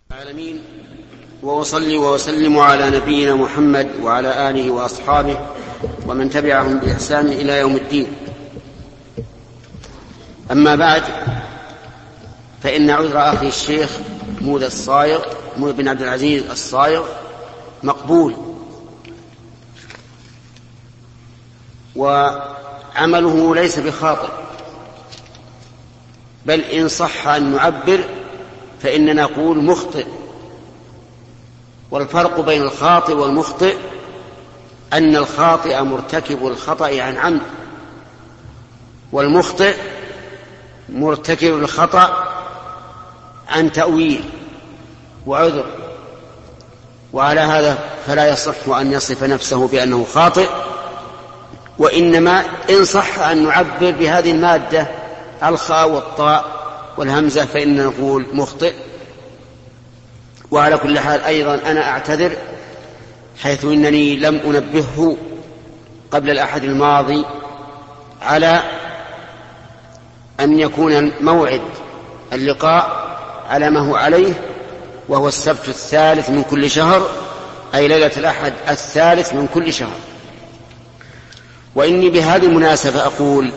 العالمين، وأصلي وأسلم على نبينا محمد وعلى آله وأصحابه ومن تبعهم بإحسان إلى يوم الدين. أما بعد، فإن عذر أخي الشيخ مود بن عبد العزيز الصايغ مقبول، وعمله ليس بخاطئ، بل إن صح أن نعبر فإننا نقول مخطئ. والفرق بين الخاطئ والمخطئ أن الخاطئ مرتكب الخطأ عن عمد، والمخطئ مرتكب الخطأ عن تأويل وعذر. وعلى هذا فلا يصح أن يصف نفسه بأنه خاطئ، وإنما إن صح أن نعبر بهذه المادة الخاء والطاء والهمزة فإننا نقول مخطئ. وعلى كل حال أيضا أنا أعتذر حيث إنني لم أنبهه قبل الأحد الماضي على أن يكون موعد اللقاء على ما هو عليه، وهو السبت الثالث من كل شهر، أي ليلة الأحد الثالث من كل شهر. وإني بهذه المناسبة أقول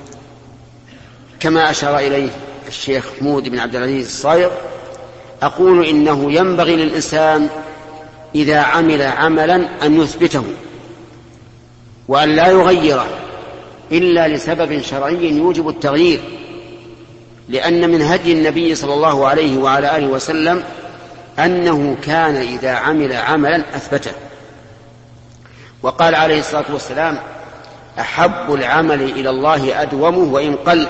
كما أشار إليه الشيخ مود بن عبد العزيز الصايغ، أقول إنه ينبغي للإنسان إذا عمل عملا أن يثبته وأن لا يغيره إلا لسبب شرعي يوجب التغيير، لأن من هدي النبي صلى الله عليه وعلى آله وسلم أنه كان إذا عمل عملا أثبته. وقال عليه الصلاة والسلام: أحب العمل إلى الله أدومه وإن قل.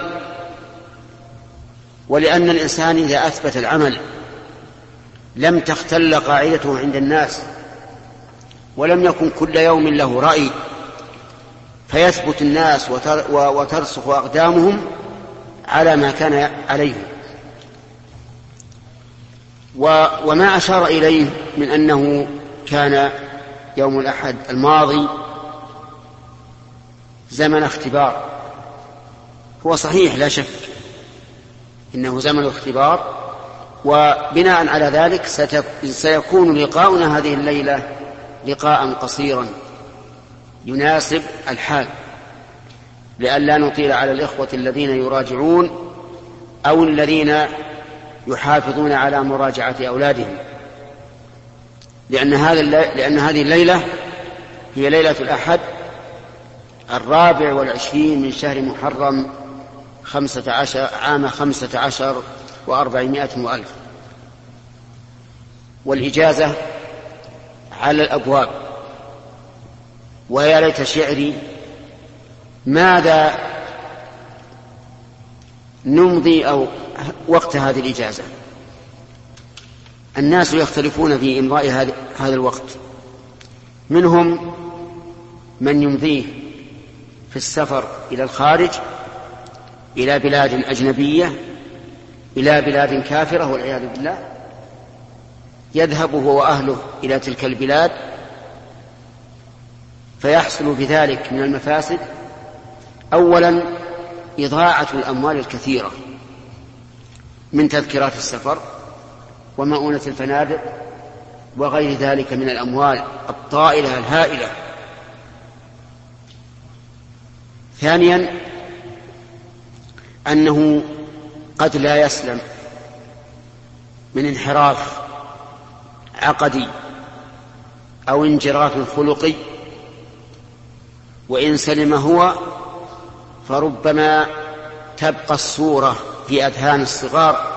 ولأن الإنسان إذا أثبت العمل لم تختل قاعدته عند الناس، ولم يكن كل يوم له رأي فيثبت الناس وترسخ أقدامهم على ما كان عليه. وما أشار إليه من أنه كان يوم الأحد الماضي زمن اختبار، هو صحيح لا شك إنه زمن اختبار، وبناء على ذلك سيكون لقاؤنا هذه الليلة لقاء قصيرا يناسب الحال، لئلا نطيل على الإخوة الذين يراجعون أو الذين يحافظون على مراجعة أولادهم، لأن هذه الليلة هي ليلة الأحد 24 من شهر محرم 15 عام 15 و400 وألف، والإجازة على الأبواب. ويا ليت شعري ماذا نمضي أو وقت هذه الإجازة. الناس يختلفون في إمضاء هذا الوقت، منهم من يمضيه في السفر إلى الخارج، إلى بلاد أجنبية، إلى بلاد كافرة والعياذ بالله، يذهب هو وأهله إلى تلك البلاد فيحصل بذلك من المفاسد: أولا إضاعة الأموال الكثيرة من تذكرات السفر ومؤونة الفنادق وغير ذلك من الأموال الطائلة الهائلة. ثانيا أنه قد لا يسلم من انحراف عقدي أو انجراف خلقي، وإن سلم هو فربما تبقى الصورة في أذهان الصغار،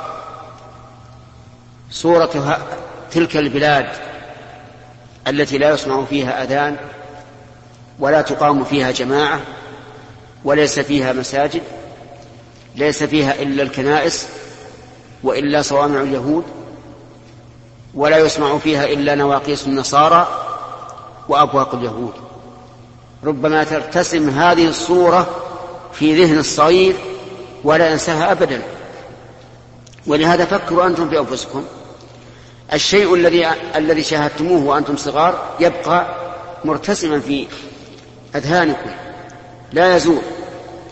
صورة تلك البلاد التي لا يسمع فيها أذان ولا تقام فيها جماعة وليس فيها مساجد، ليس فيها إلا الكنائس وإلا صوامع اليهود، ولا يسمع فيها إلا نواقيس النصارى وأبواق اليهود. ربما ترتسم هذه الصورة في ذهن الصغير ولا ينساها أبدا. ولهذا فكروا أنتم في أنفسكم، الشيء الذي شاهدتموه وأنتم صغار يبقى مرتسما في أذهانكم لا يزول.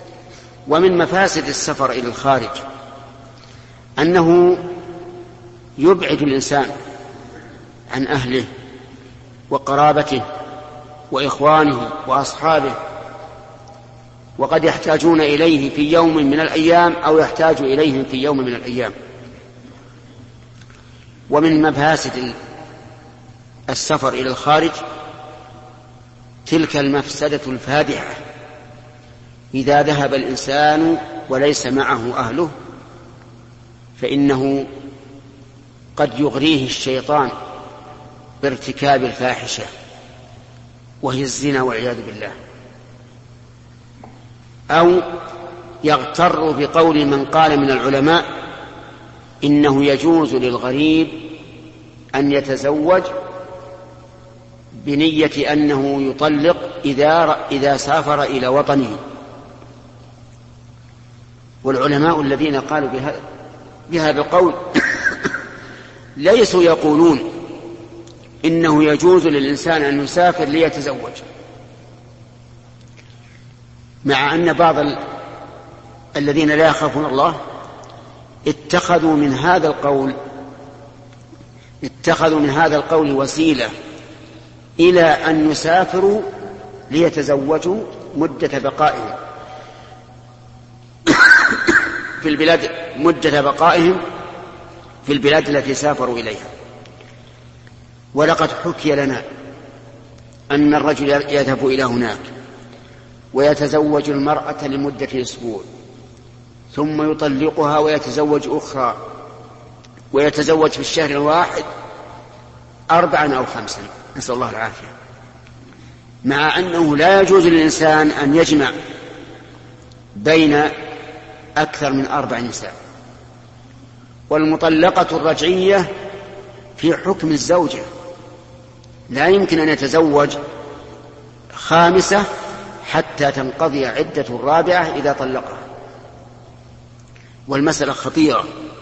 ومن مفاسد السفر إلى الخارج أنه يبعد الإنسان عن أهله وقرابته وإخوانه وأصحابه، وقد يحتاجون إليه في يوم من الأيام أو يحتاج إليهم في يوم من الأيام. ومن مفاسد السفر إلى الخارج تلك المفسدة الفادحة: إذا ذهب الإنسان وليس معه أهله فإنه قد يغريه الشيطان بارتكاب الفاحشة وهي الزنا والعياذ بالله، أو يغتر بقول من قال من العلماء إنه يجوز للغريب أن يتزوج بنية أنه يطلق إذا سافر إلى وطنه. والعلماء الذين قالوا بهذا القول ليسوا يقولون إنه يجوز للإنسان أن يسافر ليتزوج، مع أن بعض الذين لا يخافون الله اتخذوا من هذا القول وسيلة إلى أن يسافروا ليتزوجوا مدة بقائهم في البلاد التي سافروا إليها. ولقد حكي لنا أن الرجل يذهب إلى هناك ويتزوج المرأة لمدة أسبوع ثم يطلقها ويتزوج أخرى، ويتزوج في الشهر الواحد 4 أو 5، نسأل الله العافية، مع أنه لا يجوز للإنسان أن يجمع بين أكثر من 4 نساء. والمطلقة الرجعية في حكم الزوجة، لا يمكن أن يتزوج 5 حتى تنقضي عدة الرابعة إذا طلقها. والمسألة خطيرة.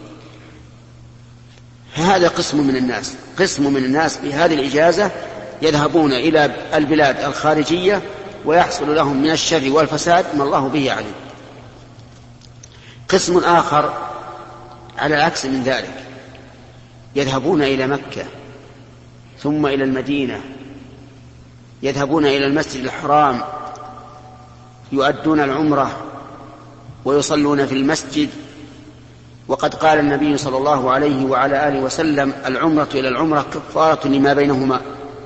هذا قسم من الناس بهذه الإجازة يذهبون إلى البلاد الخارجية ويحصل لهم من الشر والفساد ما الله به عليم. قسم آخر على العكس من ذلك يذهبون إلى مكة ثم إلى المدينة، يذهبون إلى المسجد الحرام يؤدون العمرة ويصلون في المسجد. وقد قال النبي صلى الله عليه وعلى آله وسلم: العمرة إلى العمرة كفارة لما بينهما.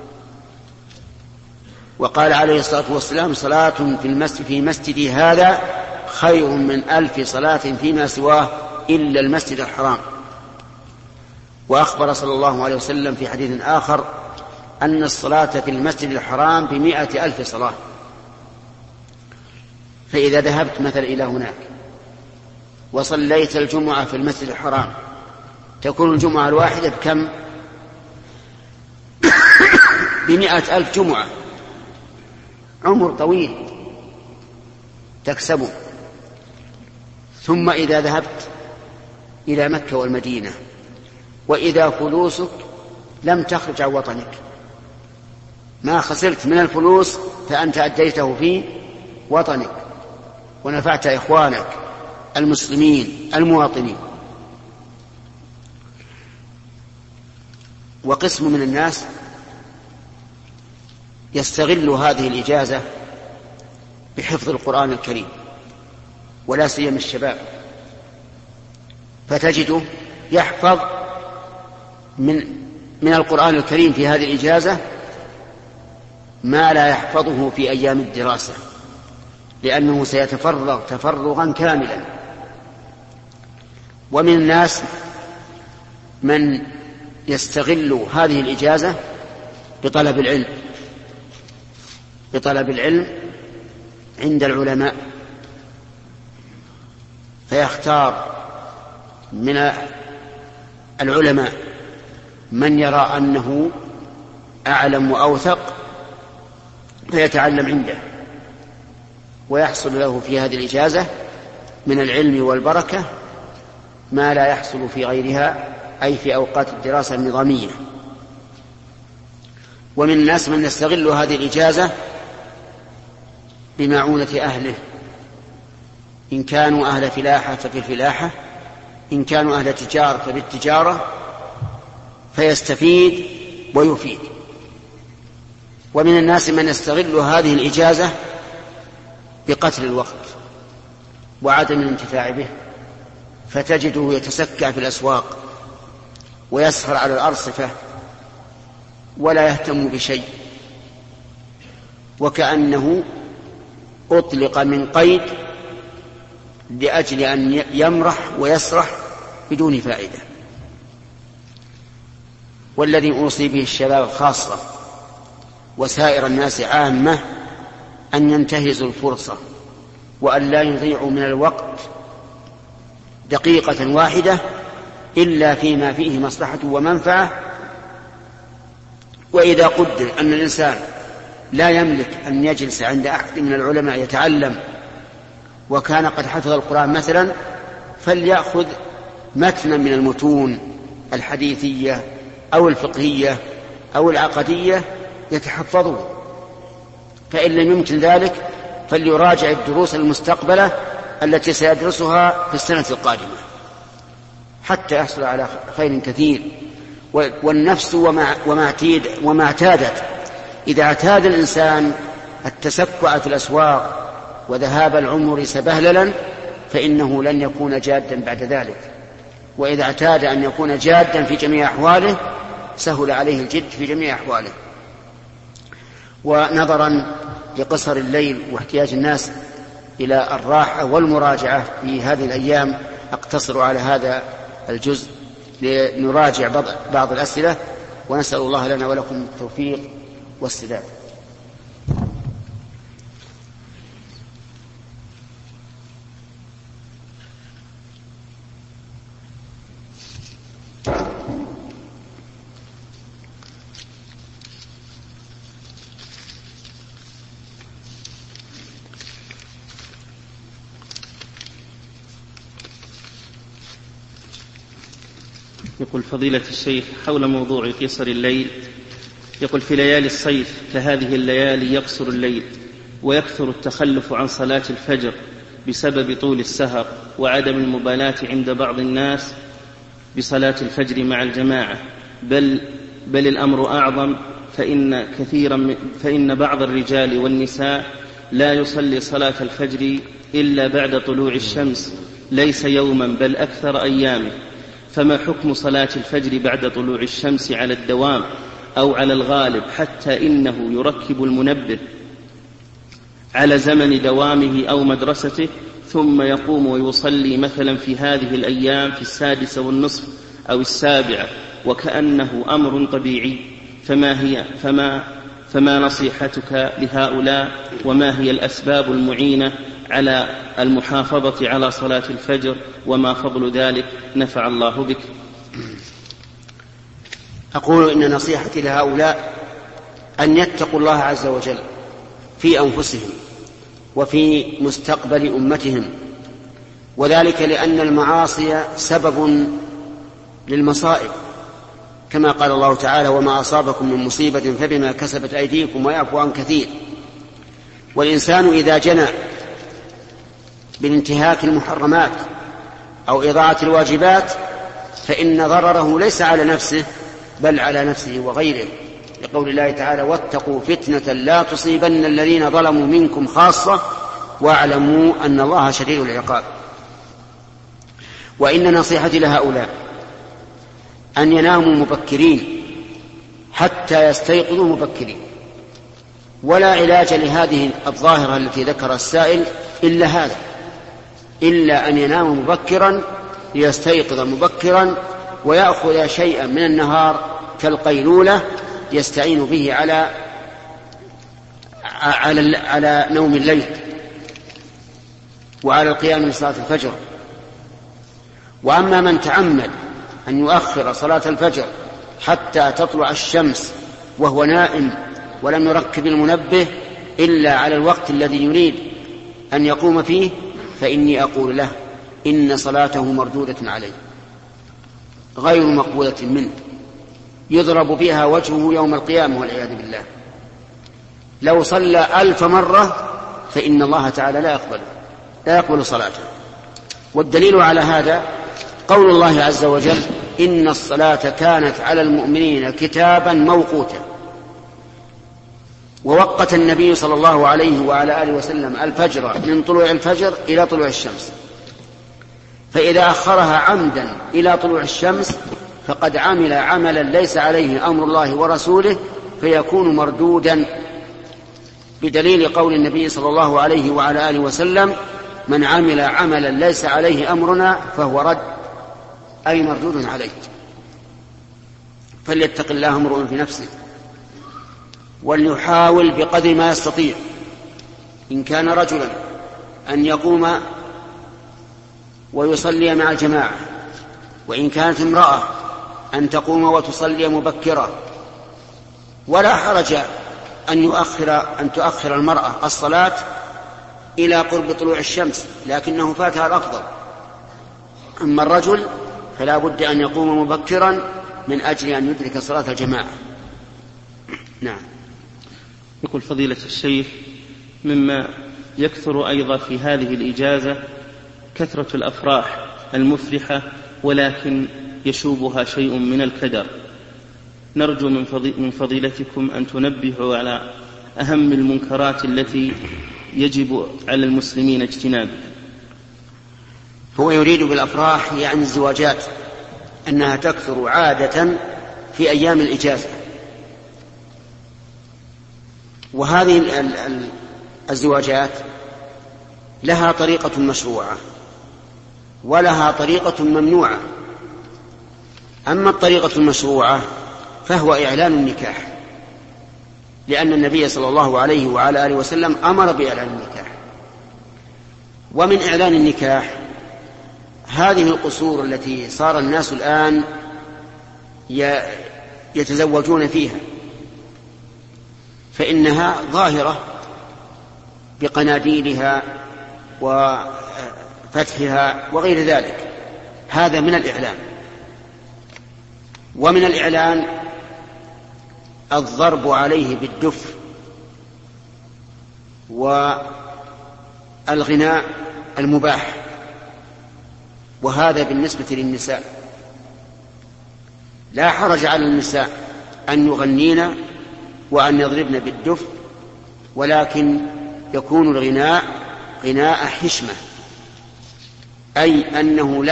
وقال عليه الصلاة والسلام: صلاة في مسجدي هذا خير من 1000 صلاة فيما سواه إلا المسجد الحرام. وأخبر صلى الله عليه وسلم في حديث آخر أن الصلاة في المسجد الحرام ب100,000 صلاة. فإذا ذهبت مثلا إلى هناك وصليت الجمعة في المسجد الحرام تكون الجمعة الواحدة بكم؟ ب100,000 جمعة، عمر طويل تكسبه. ثم إذا ذهبت إلى مكة والمدينة وإذا فلوسك لم تخرج عن وطنك، ما خسرت من الفلوس فأنت أديته في وطنك ونفعت إخوانك المسلمين المواطنين. وقسم من الناس يستغل هذه الإجازة بحفظ القرآن الكريم، ولا سيما الشباب، فتجده يحفظ من القرآن الكريم في هذه الإجازة ما لا يحفظه في أيام الدراسة، لأنه سيتفرغ تفرغا كاملا. ومن الناس من يستغل هذه الإجازة بطلب العلم عند العلماء، فيختار من العلماء من يرى أنه أعلم وأوثق فيتعلم عنده، ويحصل له في هذه الإجازة من العلم والبركة ما لا يحصل في غيرها، أي في أوقات الدراسة النظامية. ومن الناس من يستغل هذه الإجازة بمعونة أهله، إن كانوا أهل فلاحة ففي الفلاحة، إن كانوا أهل تجارة فبالتجارة، فيستفيد ويفيد. ومن الناس من يستغل هذه الإجازة بقتل الوقت وعدم الانتفاع به، فتجده يتسكع في الأسواق ويسهر على الأرصفة ولا يهتم بشيء، وكأنه أطلق من قيد لأجل أن يمرح ويسرح بدون فائدة. والذي أوصي به الشباب خاصة وسائر الناس عامة أن ينتهزوا الفرصة وأن لا يضيعوا من الوقت دقيقة واحدة إلا فيما فيه مصلحة ومنفعة. وإذا قدر أن الإنسان لا يملك أن يجلس عند أحد من العلماء يتعلم وكان قد حفظ القرآن مثلا، فليأخذ متنا من المتون الحديثية أو الفقهية أو العقدية يتحفظه، فإن لم يمكن ذلك فليراجع الدروس المستقبلة التي سيدرسها في السنة القادمة حتى يحصل على خير كثير. والنفس وما اعتادت، إذا اعتاد الإنسان التسكع في الأسواق وذهاب العمر سبهللا فإنه لن يكون جادا بعد ذلك، وإذا اعتاد أن يكون جادا في جميع أحواله سهل عليه الجد في جميع أحواله. ونظرا لقصر الليل واحتياج الناس إلى الراحة والمراجعة في هذه الأيام أقتصر على هذا الجزء لنراجع بعض الأسئلة، ونسأل الله لنا ولكم التوفيق والسداد. يقول فضيلة الشيخ حول موضوع قصر الليل، يقول في ليالي الصيف كهذه الليالي يقصر الليل ويكثر التخلف عن صلاة الفجر بسبب طول السهر وعدم المبالاة عند بعض الناس بصلاة الفجر مع الجماعة، بل الأمر أعظم، فإن بعض الرجال والنساء لا يصلي صلاة الفجر إلا بعد طلوع الشمس ليس يوما بل أكثر أيامه، فما حكم صلاة الفجر بعد طلوع الشمس على الدوام أو على الغالب، حتى إنه يركب المنبه على زمن دوامه أو مدرسته ثم يقوم ويصلي مثلا في هذه الأيام في 6:30 أو 7، وكأنه أمر طبيعي، فما نصيحتك لهؤلاء، وما هي الأسباب المعينة على المحافظة على صلاة الفجر، وما فضل ذلك؟ نفع الله بك. أقول إن نصيحتي لهؤلاء أن يتقوا الله عز وجل في أنفسهم وفي مستقبل أمتهم، وذلك لأن المعاصي سبب للمصائب، كما قال الله تعالى وما أصابكم من مصيبة فبما كسبت أيديكم ويعفو عن كثير. والإنسان إذا جنى بانتهاك المحرمات أو إضاعة الواجبات فإن ضرره ليس على نفسه بل على نفسه وغيره، لقول الله تعالى واتقوا فتنة لا تصيبن الذين ظلموا منكم خاصة واعلموا أن الله شديد العقاب. وإن نصيحتي لهؤلاء أن يناموا مبكرين حتى يستيقظوا مبكرين، ولا علاج لهذه الظاهرة التي ذكر السائل إلا هذا، إلا أن ينام مبكرا ليستيقظ مبكرا ويأخذ شيئا من النهار كالقيلولة يستعين به على نوم الليل وعلى القيام من صلاة الفجر. وأما من تعمد أن يؤخر صلاة الفجر حتى تطلع الشمس وهو نائم ولم يركب المنبه إلا على الوقت الذي يريد أن يقوم فيه، فإني أقول له إن صلاته مردودة عليه غير مقبولة منه، يضرب بها وجهه يوم القيامة والعياذ بالله. لو صلى 1000 مرة فإن الله تعالى لا يقبل صلاته. والدليل على هذا قول الله عز وجل إن الصلاة كانت على المؤمنين كتابا موقوتا. ووقت النبي صلى الله عليه وعلى آله وسلم الفجر من طلوع الفجر إلى طلوع الشمس، فإذا أخرها عمدا إلى طلوع الشمس فقد عمل عملا ليس عليه أمر الله ورسوله فيكون مردودا، بدليل قول النبي صلى الله عليه وعلى آله وسلم: من عمل عملا ليس عليه أمرنا فهو رد، أي مردود عليه. فليتق الله امرؤ في نفسه وليحاول بقدر ما يستطيع، إن كان رجلا أن يقوم ويصلي مع الجماعة، وإن كانت امرأة أن تقوم وتصلي مبكرة، ولا حرج أن تؤخر المرأة الصلاة إلى قرب طلوع الشمس، لكنه فاتها الأفضل. أما الرجل فلا بد أن يقوم مبكرا من أجل أن يدرك صلاة الجماعة. نعم. يقول فضيلة الشيخ: مما يكثر أيضا في هذه الإجازة كثرة الأفراح المفرحة ولكن يشوبها شيء من الكدر، نرجو من فضيلتكم أن تنبهوا على أهم المنكرات التي يجب على المسلمين اجتنابها. هو يريد بالأفراح يعني الزواجات، أنها تكثر عادة في أيام الإجازة، وهذه الزواجات لها طريقة مشروعة ولها طريقة ممنوعة. أما الطريقة المشروعة فهو إعلان النكاح، لأن النبي صلى الله عليه وعلى آله وسلم أمر بإعلان النكاح. ومن إعلان النكاح هذه القصور التي صار الناس الآن يتزوجون فيها، فإنها ظاهرة بقناديلها وفتحها وغير ذلك، هذا من الإعلان. ومن الإعلان الضرب عليه بالدف والغناء المباح، وهذا بالنسبة للنساء. لا حرج على النساء أن يغنين وأن يضربن بالدف، ولكن يكون الغناء غناء حشمة، أي أنه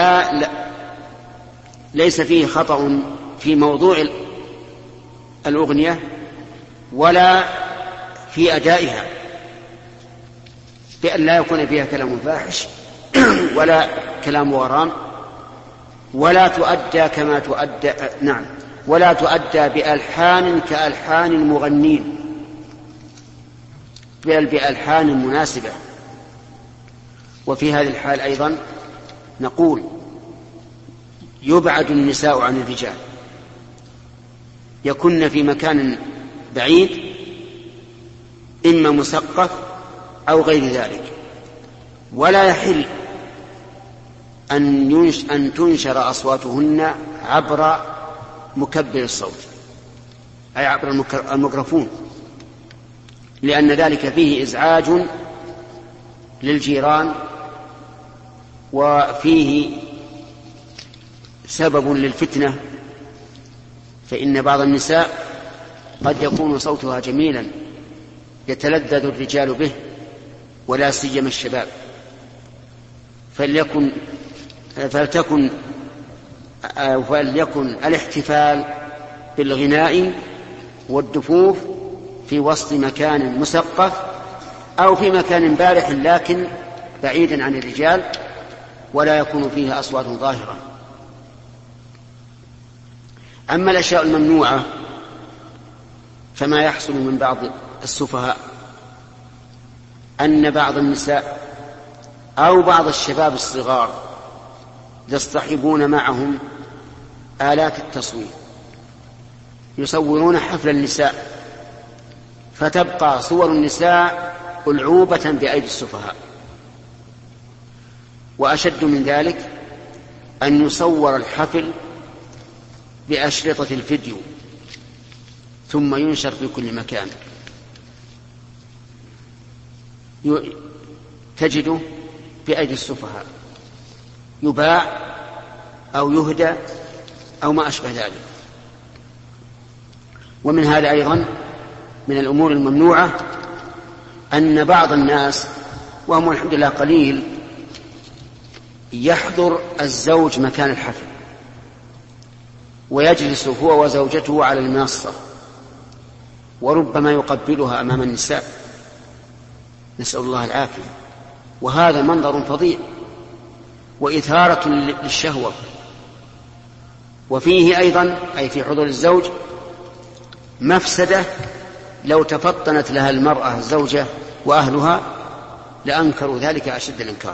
ليس فيه خطأ في موضوع الأغنية ولا في أدائها، بأن لا يكون فيها كلام فاحش ولا كلام غرام، ولا تؤدى كما تؤدى ولا تؤدى بألحان كألحان المغنين، بل بألحان مناسبة. وفي هذه الحال أيضا نقول يبعد النساء عن الرجال، يكن في مكان بعيد إما مثقف أو غير ذلك، ولا يحل أن تنشر أصواتهن عبر مكبر الصوت، أي عبر الميكروفون، لأن ذلك فيه إزعاج للجيران وفيه سبب للفتنة. فإن بعض النساء قد يكون صوتها جميلا يتلذذ الرجال به، ولا سيما الشباب، فليكن الاحتفال بالغناء والدفوف في وسط مكان مثقف أو في مكان بارح لكن بعيدا عن الرجال، ولا يكون فيه أصوات ظاهرة. أما الأشياء الممنوعة فما يحصل من بعض السفهاء أن بعض النساء أو بعض الشباب الصغار يصطحبون معهم آلات التصوير، يصورون حفل النساء، فتبقى صور النساء ألعوبة بأيدي السفهاء. وأشد من ذلك أن يصور الحفل بأشرطة الفيديو ثم ينشر في كل مكان، تجده بأيدي السفهاء، يباع أو يهدى أو ما أشبه ذلك. ومن هذا أيضا من الأمور الممنوعة أن بعض الناس، وهم الحمد لله قليل، يحضر الزوج مكان الحفل ويجلس هو وزوجته على المنصة وربما يقبلها أمام النساء، نسأل الله العافية. وهذا منظر فظيع وإثارة للشهوة. وفيه أيضا، أي في حضور الزوج، مفسدة لو تفطنت لها المرأة الزوجة وأهلها لأنكروا ذلك أشد الإنكار.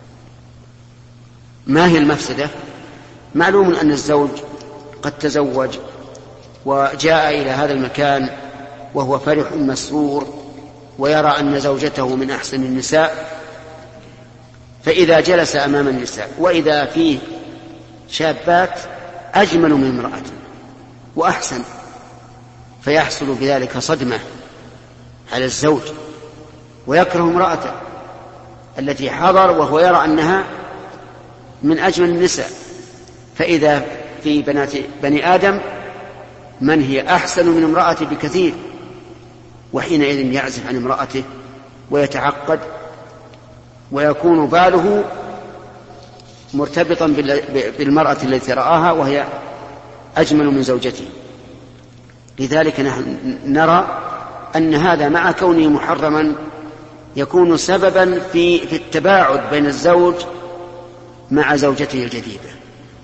ما هي المفسدة؟ معلوم أن الزوج قد تزوج وجاء إلى هذا المكان وهو فرح مسرور ويرى أن زوجته من أحسن النساء، فإذا جلس أمام النساء وإذا فيه شابات أجمل من امرأته وأحسن، فيحصل بذلك صدمة على الزوج ويكره امرأته التي حضر وهو يرى أنها من أجمل النساء. فإذا في بني آدم من هي أحسن من امرأته بكثير، وحينئذ يعزف عن امرأته ويتعقد ويكون باله مرتبطا بالمرأة التي رآها وهي أجمل من زوجته. لذلك نحن نرى أن هذا مع كونه محرما يكون سببا في التباعد بين الزوج مع زوجته الجديدة.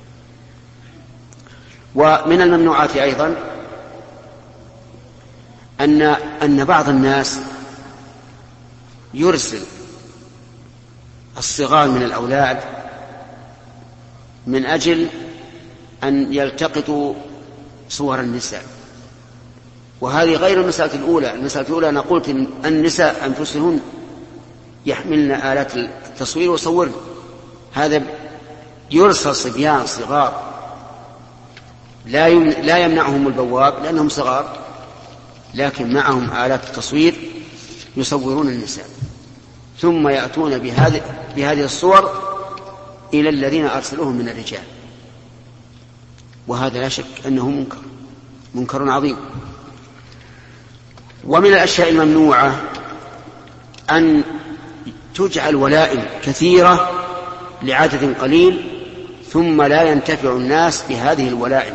ومن الممنوعات أيضا أن بعض الناس يرسل الصغار من الأولاد من أجل أن يلتقطوا صور النساء، وهذه غير المسألة الأولى. المسألة الأولى أنا قلت إن النساء أنفسهن يحملن آلات التصوير وصورن، هذا يرسل صبيان صغار لا يمنعهم البواب لأنهم صغار، لكن معهم آلات التصوير يصورون النساء ثم يأتون بهذه الصور إلى الذين أرسلوهم من الرجال، وهذا لا شك أنه منكر عظيم. ومن الأشياء الممنوعة أن تجعل ولائم كثيرة لعدد قليل ثم لا ينتفع الناس بهذه الولائم،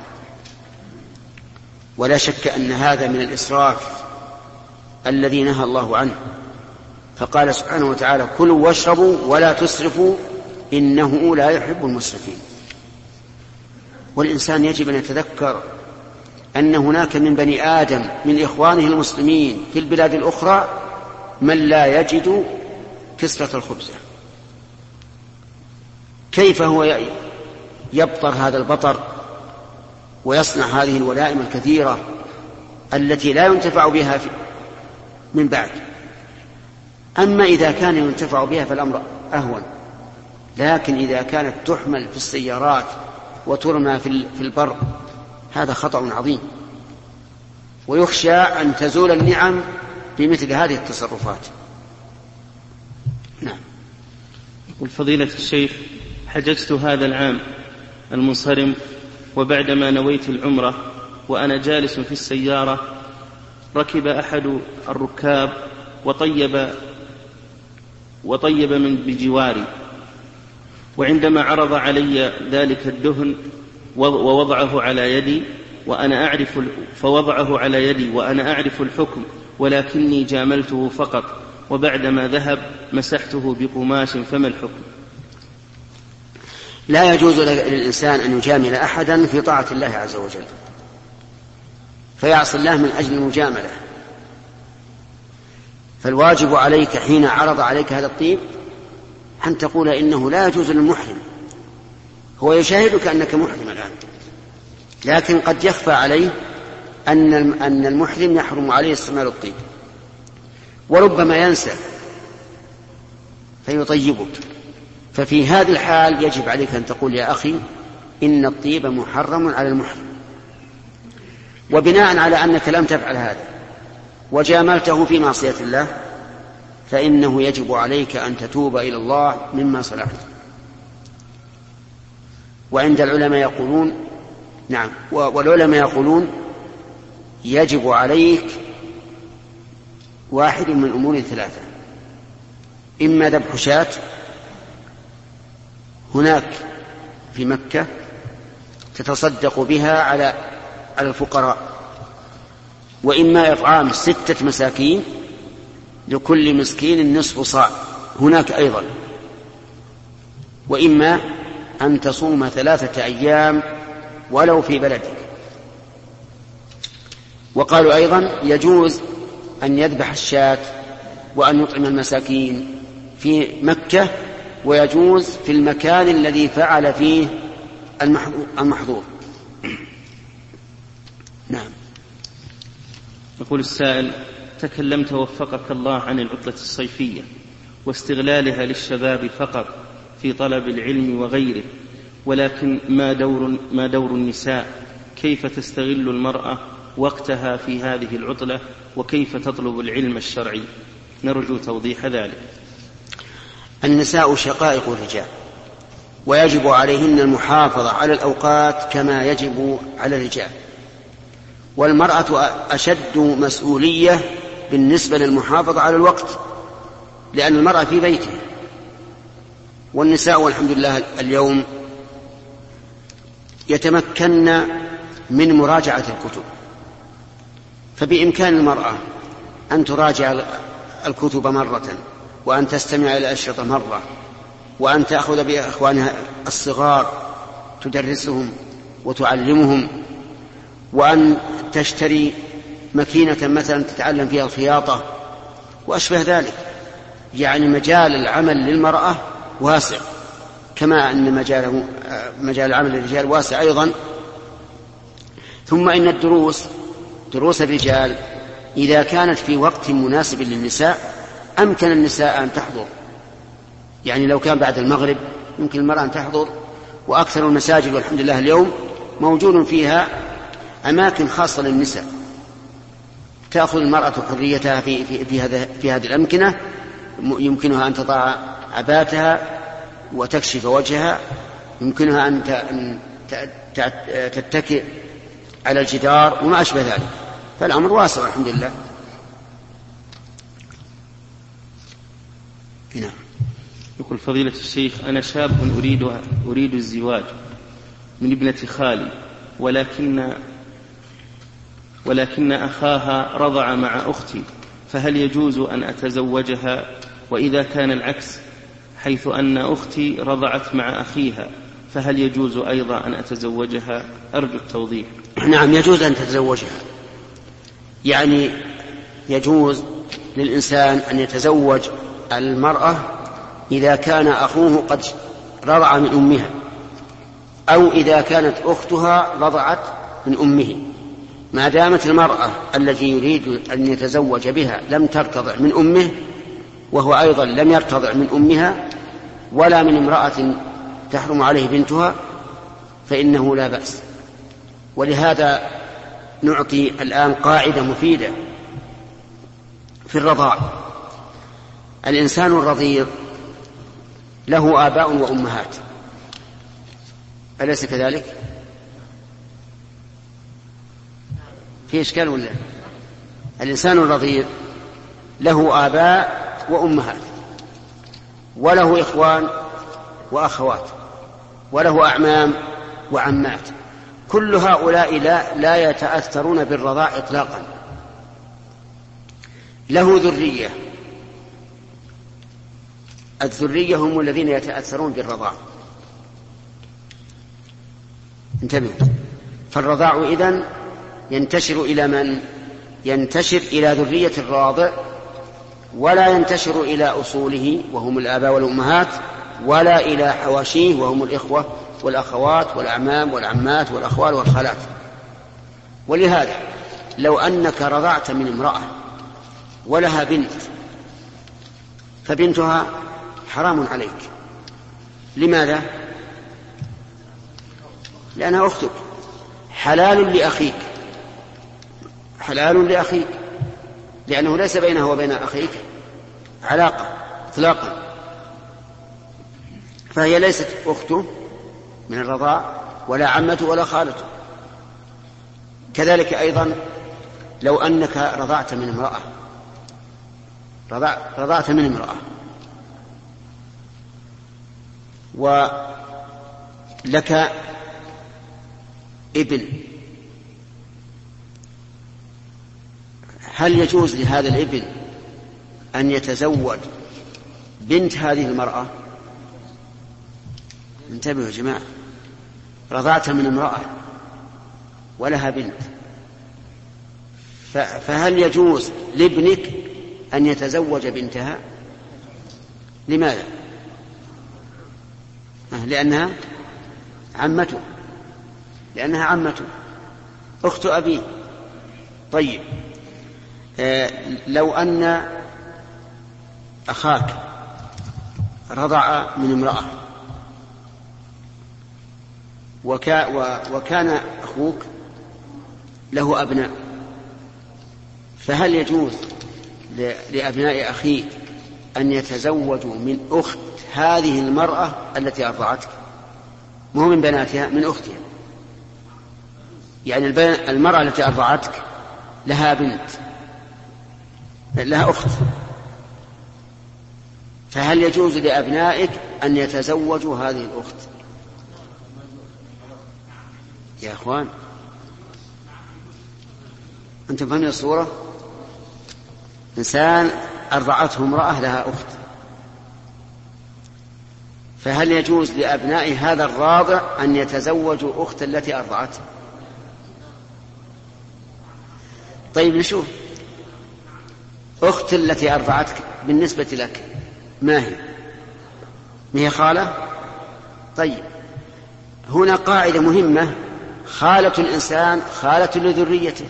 ولا شك أن هذا من الإسراف الذي نهى الله عنه، فقال سبحانه وتعالى: كلوا واشربوا ولا تسرفوا إنه لا يحب المسرفين. والإنسان يجب أن يتذكر أن هناك من بني آدم من إخوانه المسلمين في البلاد الأخرى من لا يجد كسرة الخبز، كيف هو يبطر هذا البطر ويصنع هذه الولائم الكثيرة التي لا ينتفع بها من بعد؟ أما إذا كان ينتفع بها فالأمر أهون، لكن إذا كانت تحمل في السيارات وترمى في البر هذا خطأ عظيم، ويخشى أن تزول النعم بمثل هذه التصرفات. نعم. والفضيلة الشيخ، حججت هذا العام المنصرم، وبعدما نويت العمرة وأنا جالس في السيارة ركب أحد الركاب وطيب من بجواري، وعندما عرض علي ذلك الدهن ووضعه على يدي وأنا أعرف الحكم، ولكني جاملته فقط، وبعدما ذهب مسحته بقماش، فما الحكم؟ لا يجوز للإنسان أن يجامل أحدا في طاعة الله عز وجل فيعصي الله من أجل المجاملة. فالواجب عليك حين عرض عليك هذا الطيب أن تقول إنه لا يجوز للمحرم، هو يشاهدك أنك محرم الآن، لكن قد يخفى عليه أن المحرم يحرم عليه استعمال الطيب، وربما ينسى فيطيبك. ففي هذه الحال يجب عليك أن تقول: يا أخي إن الطيب محرم على المحرم. وبناء على أنك لم تفعل هذا وجاملته في معصية الله فإنه يجب عليك أن تتوب إلى الله مما صنعت. وعند العلماء يقولون نعم. والعلماء يقولون يجب عليك واحد من أمور ثلاثة: إما ذبح شاة هناك في مكة تتصدق بها على الفقراء، وإما إطعام 6 مساكين لكل مسكين نصف صاع هناك أيضا، وإما أن تصوم 3 أيام ولو في بلدك. وقالوا أيضا يجوز أن يذبح الشاة وأن يطعم المساكين في مكة، ويجوز في المكان الذي فعل فيه المحظور. نعم. يقول السائل: تكلمت وفقك الله عن العطلة الصيفية واستغلالها للشباب فقط في طلب العلم وغيره، ولكن ما دور النساء؟ كيف تستغل المرأة وقتها في هذه العطلة، وكيف تطلب العلم الشرعي؟ نرجو توضيح ذلك. النساء شقائق الرجال، ويجب عليهن المحافظة على الأوقات كما يجب على الرجال، والمرأة أشد مسؤولية بالنسبة للمحافظة على الوقت، لأن المرأة في بيته، والنساء والحمد لله اليوم يتمكن من مراجعة الكتب، فبإمكان المرأة أن تراجع الكتب مرة، وأن تستمع إلى الأشرطة مرة، وأن تأخذ بإخوانها الصغار تدرسهم وتعلمهم، وأن تشتري ماكينة مثلا تتعلم فيها الخياطة وأشبه ذلك. يعني مجال العمل للمرأة واسع، كما أن مجال العمل للرجال واسع أيضا. ثم إن دروس الرجال إذا كانت في وقت مناسب للنساء أمكن النساء أن تحضر، يعني لو كان بعد المغرب يمكن المرأة أن تحضر، وأكثر المساجد والحمد لله اليوم موجود فيها أماكن خاصة للنساء، تأخذ المرأة حريتها في هذه الأمكنة، يمكنها أن تضع عباتها وتكشف وجهها، يمكنها أن تتكئ على الجدار وما أشبه ذلك، فالأمر واسع الحمد لله. نعم. يقول فضيلة الشيخ: أنا شاب أريد الزواج من ابنة خالي، ولكن أخاها رضع مع أختي، فهل يجوز أن أتزوجها؟ وإذا كان العكس، حيث أن أختي رضعت مع أخيها، فهل يجوز أيضا أن أتزوجها؟ أرجو التوضيح. نعم، يجوز أن تتزوجها، يعني يجوز للإنسان أن يتزوج المرأة إذا كان أخوه قد رضع من أمها، أو إذا كانت أختها رضعت من أمه، ما دامت المرأة التي يريد أن يتزوج بها لم ترتضع من أمه، وهو أيضا لم يرتضع من أمها ولا من امرأة تحرم عليه بنتها، فإنه لا بأس. ولهذا نعطي الآن قاعدة مفيدة في الرضاع: الإنسان الرضيع له آباء وأمهات، أليس كذلك؟ في إشكال ولا؟ الإنسان الرضيع له آباء وأمهات، وله إخوان وأخوات، وله أعمام وعمات، كل هؤلاء لا يتأثرون بالرضاع إطلاقا. له ذرية، الذرية هم الذين يتأثرون بالرضاع. انتبه، فالرضاع إذن ينتشر إلى من؟ ينتشر إلى ذرية الراضع، ولا ينتشر إلى أصوله وهم الآباء والأمهات، ولا إلى حواشيه وهم الإخوة والأخوات والأعمام والعمات والأخوال والخالات. ولهذا لو أنك رضعت من امرأة ولها بنت، فبنتها حرام عليك. لماذا؟ لأنها أختك، حلال لأخيك، حلال لأخيك، لأنه ليس بينه وبين أخيك علاقة إطلاقا، فهي ليست أخته من الرضاع ولا عمته ولا خالته، كذلك أيضا لو أنك رضعت من امرأة ولك ابن، هل يجوز لهذا الابن أن يتزوج بنت هذه المرأة؟ انتبهوا يا جماعة، رضعت من امرأة ولها بنت، فهل يجوز لابنك أن يتزوج بنتها؟ لماذا؟ لأنها عمته أخت أبيه. طيب، لو أن أخاك رضع من امرأة وكان أخوك له أبناء، فهل يجوز لأبناء أخيك أن يتزوجوا من أخت هذه المرأة التي أرضعتك؟ مو من بناتها، من أختها. يعني المرأة التي أرضعتك لها بنت، لها أخت، فهل يجوز لأبنائك أن يتزوجوا هذه الأخت؟ يا أخوان، أنتم فهمين الصورة؟ إنسان أرضعته امرأة لها أخت، فهل يجوز لأبناء هذا الراضع أن يتزوجوا أخت التي أرضعته؟ طيب نشوف، أخت التي أرضعتك بالنسبة لك ما هي خالة؟ طيب، هنا قاعدة مهمة: خالة الإنسان خالة لذريته،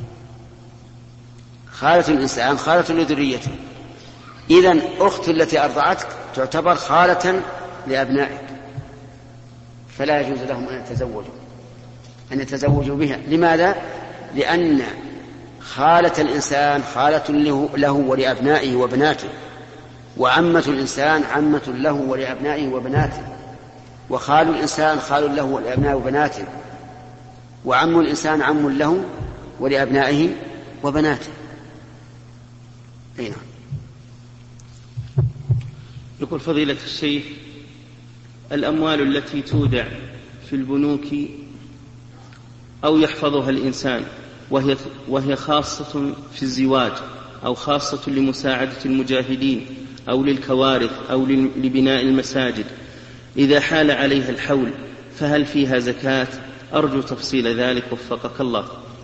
خالة الإنسان خالة لذريته. إذن أخت التي أرضعتك تعتبر خالة لأبنائك، فلا يجوز لهم أن يتزوجوا بها. لماذا؟ لأن خالة الإنسان خالة له ولأبنائه وبناته، وعمة الإنسان عمة له ولأبنائه وبناته، وخال الإنسان خال له ولأبنائه وبناته، وعم الإنسان عم له ولأبنائه وبناته. يقول فضيلة الشيخ: الأموال التي تودع في البنوك أو يحفظها الإنسان وهي خاصة في الزواج أو خاصة لمساعدة المجاهدين أو للكوارث أو لبناء المساجد، إذا حال عليها الحول فهل فيها زكاة؟ أرجو تفصيل ذلك وفقك الله.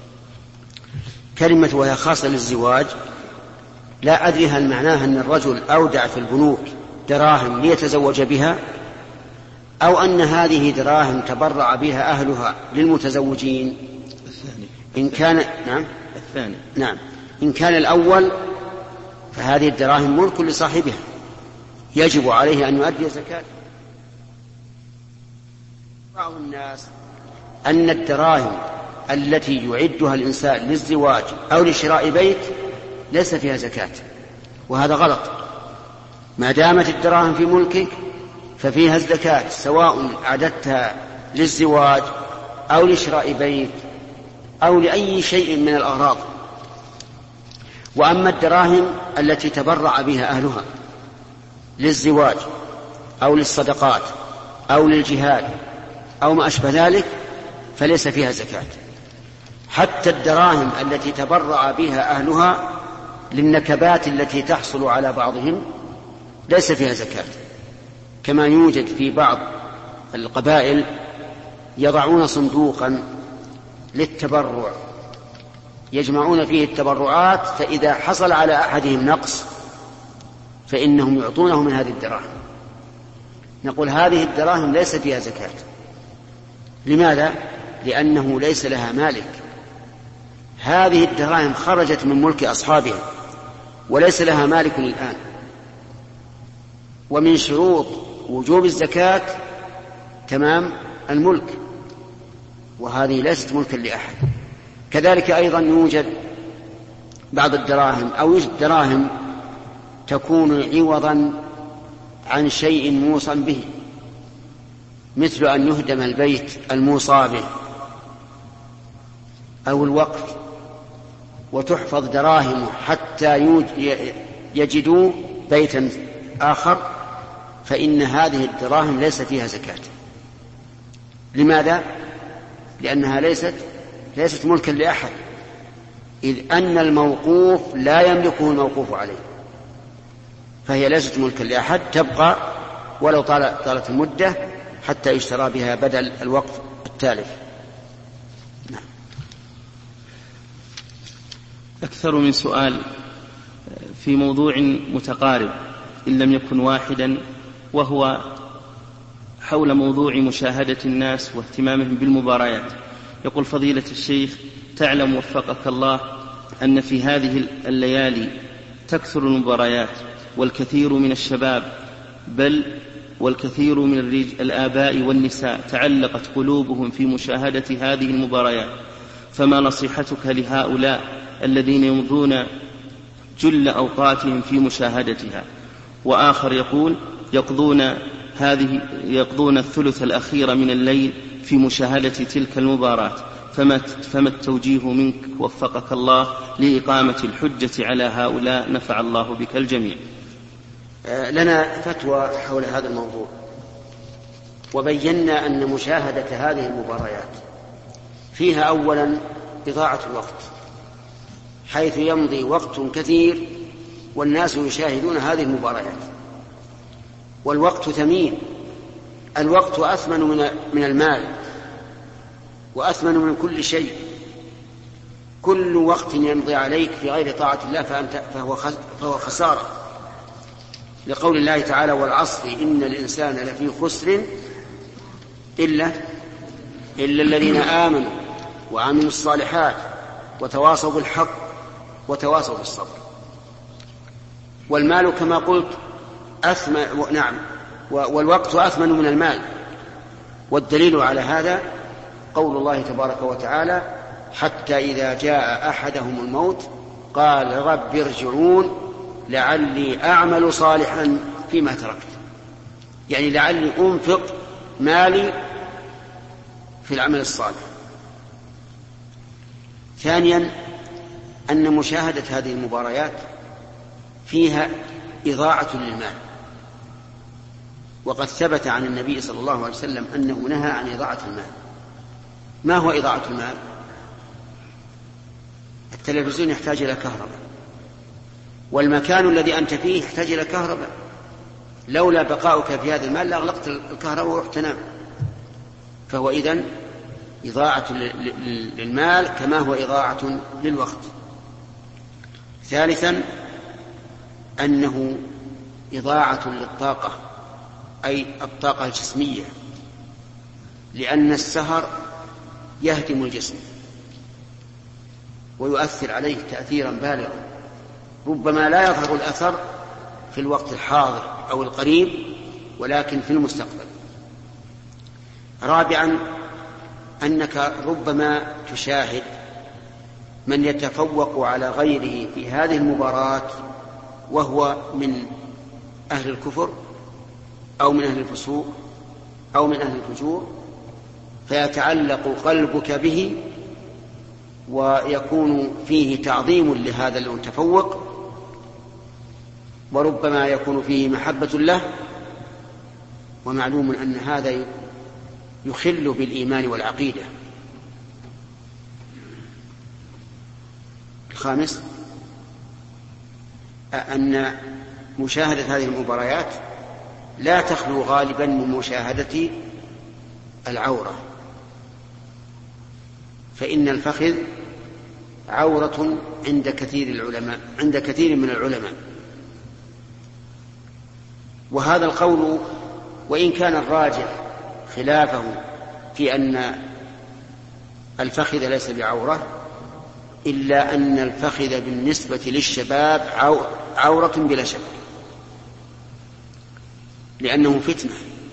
كلمة وهي خاصة للزواج لا أدري هل معناها أن الرجل أودع في البنوك دراهم ليتزوج بها، أو أن هذه دراهم تبرع بها أهلها للمتزوجين. إن كان نعم إن كان الأول فهذه الدراهم ملك لصاحبها، يجب عليه أن يؤدي زكاة. بعض الناس أن الدراهم التي يعدها الإنسان للزواج أو لشراء بيت ليس فيها زكاة، وهذا غلط. ما دامت الدراهم في ملكك ففيها الزكاة، سواء أعددتها للزواج أو لشراء بيت أو لأي شيء من الأغراض. وأما الدراهم التي تبرع بها أهلها للزواج أو للصدقات أو للجهاد أو ما أشبه ذلك فليس فيها زكاة. حتى الدراهم التي تبرع بها أهلها للنكبات التي تحصل على بعضهم ليس فيها زكاة، كما يوجد في بعض القبائل يضعون صندوقا للتبرع يجمعون فيه التبرعات، فإذا حصل على أحدهم نقص فإنهم يعطونه من هذه الدراهم. نقول هذه الدراهم ليس فيها زكاة. لماذا؟ لأنه ليس لها مالك. هذه الدراهم خرجت من ملك أصحابها وليس لها مالك الآن. ومن شروط وجوب الزكاة تمام الملك، وهذه ليست ملكا لأحد. كذلك أيضا يوجد بعض الدراهم أو يوجد دراهم تكون عوضا عن شيء موصى به، مثل أن يهدم البيت الموصى به أو الوقف وتحفظ دراهمه حتى يجدوا بيتا آخر، فإن هذه الدراهم ليس فيها زكاة. لماذا؟ لأنها ليست ملكا لأحد، إذ أن الموقوف لا يملكه الموقوف عليه، فهي ليست ملكا لأحد، تبقى ولو طالت المدة حتى يشترى بها بدل الوقف التالف. نعم. أكثر من سؤال في موضوع متقارب إن لم يكن واحدا، وهو حول موضوع مشاهدة الناس واهتمامهم بالمباريات. يقول فضيلة الشيخ: تعلم وفقك الله أن في هذه الليالي تكثر المباريات، والكثير من الشباب بل والكثير من الآباء والنساء تعلقت قلوبهم في مشاهدة هذه المباريات، فما نصيحتك لهؤلاء الذين يمضون جل أوقاتهم في مشاهدتها؟ وآخر يقول: يقضون الثلث الأخير من الليل في مشاهدة تلك المباراة، فما التوجيه منك وفقك الله لإقامة الحجة على هؤلاء، نفع الله بك الجميع؟ لنا فتوى حول هذا الموضوع، وبينا أن مشاهدة هذه المباريات فيها أولا إضاعة الوقت، حيث يمضي وقت كثير والناس يشاهدون هذه المباريات، والوقت ثمين، الوقت أثمن من المال وأثمن من كل شيء. كل وقت يمضي عليك في غير طاعة الله فهو خسارة، لقول الله تعالى: والعصر إن الإنسان لفي خسر إلا الذين آمنوا وعملوا الصالحات وتواصوا بالحق وتواصوا بالصبر. والمال كما قلت نعم، والوقت أثمن من المال، والدليل على هذا قول الله تبارك وتعالى: حتى إذا جاء أحدهم الموت قال رب ارجعون لعلي أعمل صالحا فيما تركت، يعني لعلي أنفق مالي في العمل الصالح. ثانيا، أن مشاهدة هذه المباريات فيها إضاعة للمال، وقد ثبت عن النبي صلى الله عليه وسلم أنه نهى عن إضاعة المال. ما هو إضاعة المال؟ التلفزيون يحتاج إلى كهرباء، والمكان الذي أنت فيه يحتاج إلى كهرباء، لولا بقاؤك في هذا المال لأغلقت الكهرباء ورحت تنام. فهو إذن إضاعة للمال كما هو إضاعة للوقت. ثالثا، أنه إضاعة للطاقة، أي الطاقة الجسمية، لأن السهر يهدم الجسم ويؤثر عليه تأثيرا بالغا، ربما لا يظهر الأثر في الوقت الحاضر أو القريب، ولكن في المستقبل. رابعا، أنك ربما تشاهد من يتفوق على غيره في هذه المباراة وهو من أهل الكفر أو من أهل الفسوق أو من أهل الفجور، فيتعلق قلبك به ويكون فيه تعظيم لهذا المتفوق، وربما يكون فيه محبة له، ومعلوم أن هذا يخل بالإيمان والعقيدة. الخامس، أن مشاهدة هذه المباريات لا تخلو غالبا من مشاهدة العورة، فإن الفخذ عورة عند كثير من العلماء. وهذا القول وإن كان الراجح خلافه في أن الفخذ ليس بعورة، إلا أن الفخذ بالنسبة للشباب عورة بلا شك، لأنه فتنة،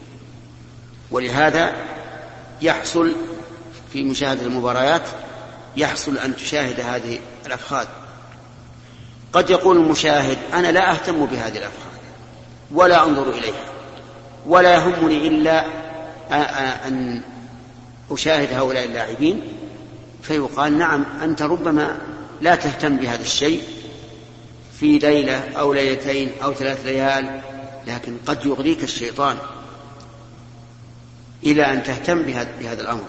ولهذا يحصل في مشاهدة المباريات يحصل أن تشاهد هذه الأفخاذ. قد يقول المشاهد: أنا لا أهتم بهذه الأفخاذ ولا أنظر إليها، ولا يهمني إلا أن أشاهد هؤلاء اللاعبين، فيقال نعم أنت ربما لا تهتم بهذا الشيء في ليلة أو ليلتين أو 3 ليال، لكن قد يغريك الشيطان إلى أن تهتم بهذا الأمر.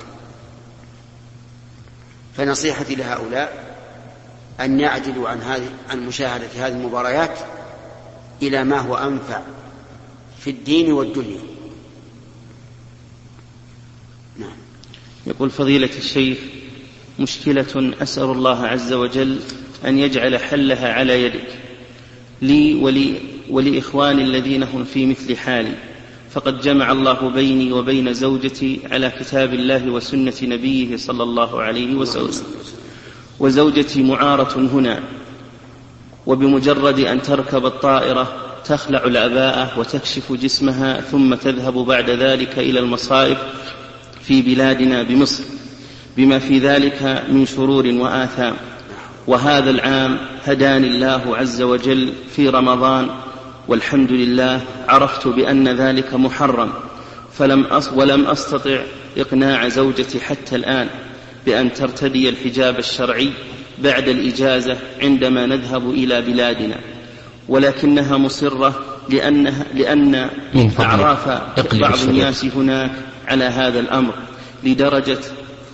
فنصيحتي لهؤلاء أن يعدلوا عن مشاهدة هذه المباريات إلى ما هو أنفع في الدين والدنيا. نعم. يقول فضيلة الشيخ: مشكلة أسأل الله عز وجل أن يجعل حلها على يدك لي ولإخواني الذين هم في مثل حالي، فقد جمع الله بيني وبين زوجتي على كتاب الله وسنة نبيه صلى الله عليه وسلم، وزوجتي معارة هنا، وبمجرد أن تركب الطائرة تخلع العباءة وتكشف جسمها ثم تذهب بعد ذلك إلى المصائب في بلادنا بمصر، بما في ذلك من شرور وآثام. وهذا العام هداني الله عز وجل في رمضان والحمد لله عرفت بأن ذلك محرم، ولم أستطع إقناع زوجتي حتى الآن بأن ترتدي الحجاب الشرعي بعد الإجازة عندما نذهب إلى بلادنا، ولكنها مصرة لأن أعراف بعض الناس هناك على هذا الأمر، لدرجة